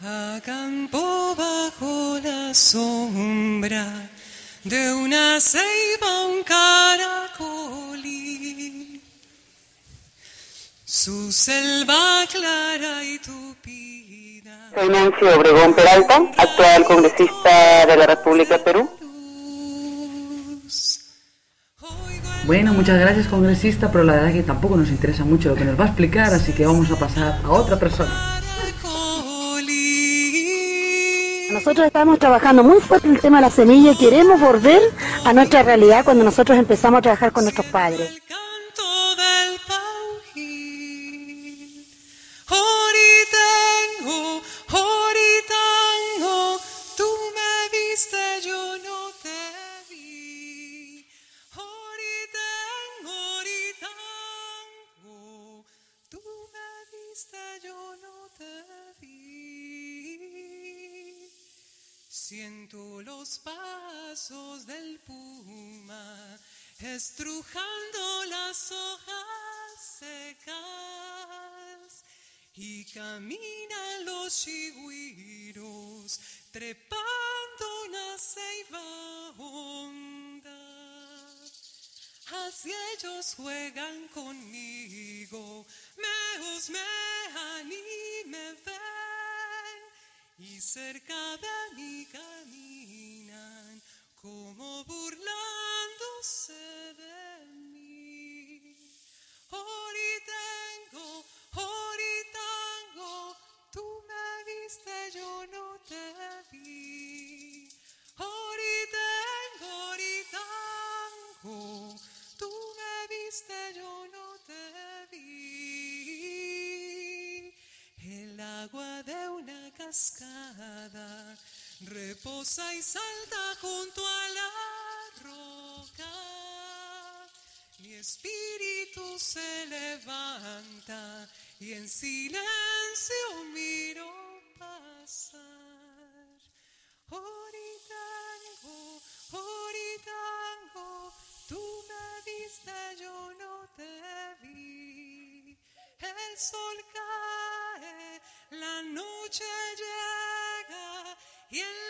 Acampó bajo la sombra de una ceiba un caracolí, su selva clara y tupida. Soy Nancy Obregón Peralta, actual congresista de la República de Perú. Bueno, muchas gracias, congresista, pero la verdad es que tampoco nos interesa mucho lo que nos va a explicar, así que vamos a pasar a otra persona. Nosotros estamos trabajando muy fuerte en el tema de la semilla y queremos volver a nuestra realidad cuando nosotros empezamos a trabajar con nuestros padres. Siento los pasos del puma estrujando las hojas secas y caminan los chigüiros trepando una ceiba honda. Así ellos juegan conmigo, me husmean y me ven. Y cerca de mí caminan como burlándose de mí. Oritango, oritango, tú me viste, yo no te vi. Oritango, oritango, tú me viste, yo no te vi. El agua de una cascada reposa y salta junto a la roca. Mi espíritu se levanta y en silencio miro pasar. Oritango, oritango, tú me viste, yo no te vi. El sol cae, la noche llega y el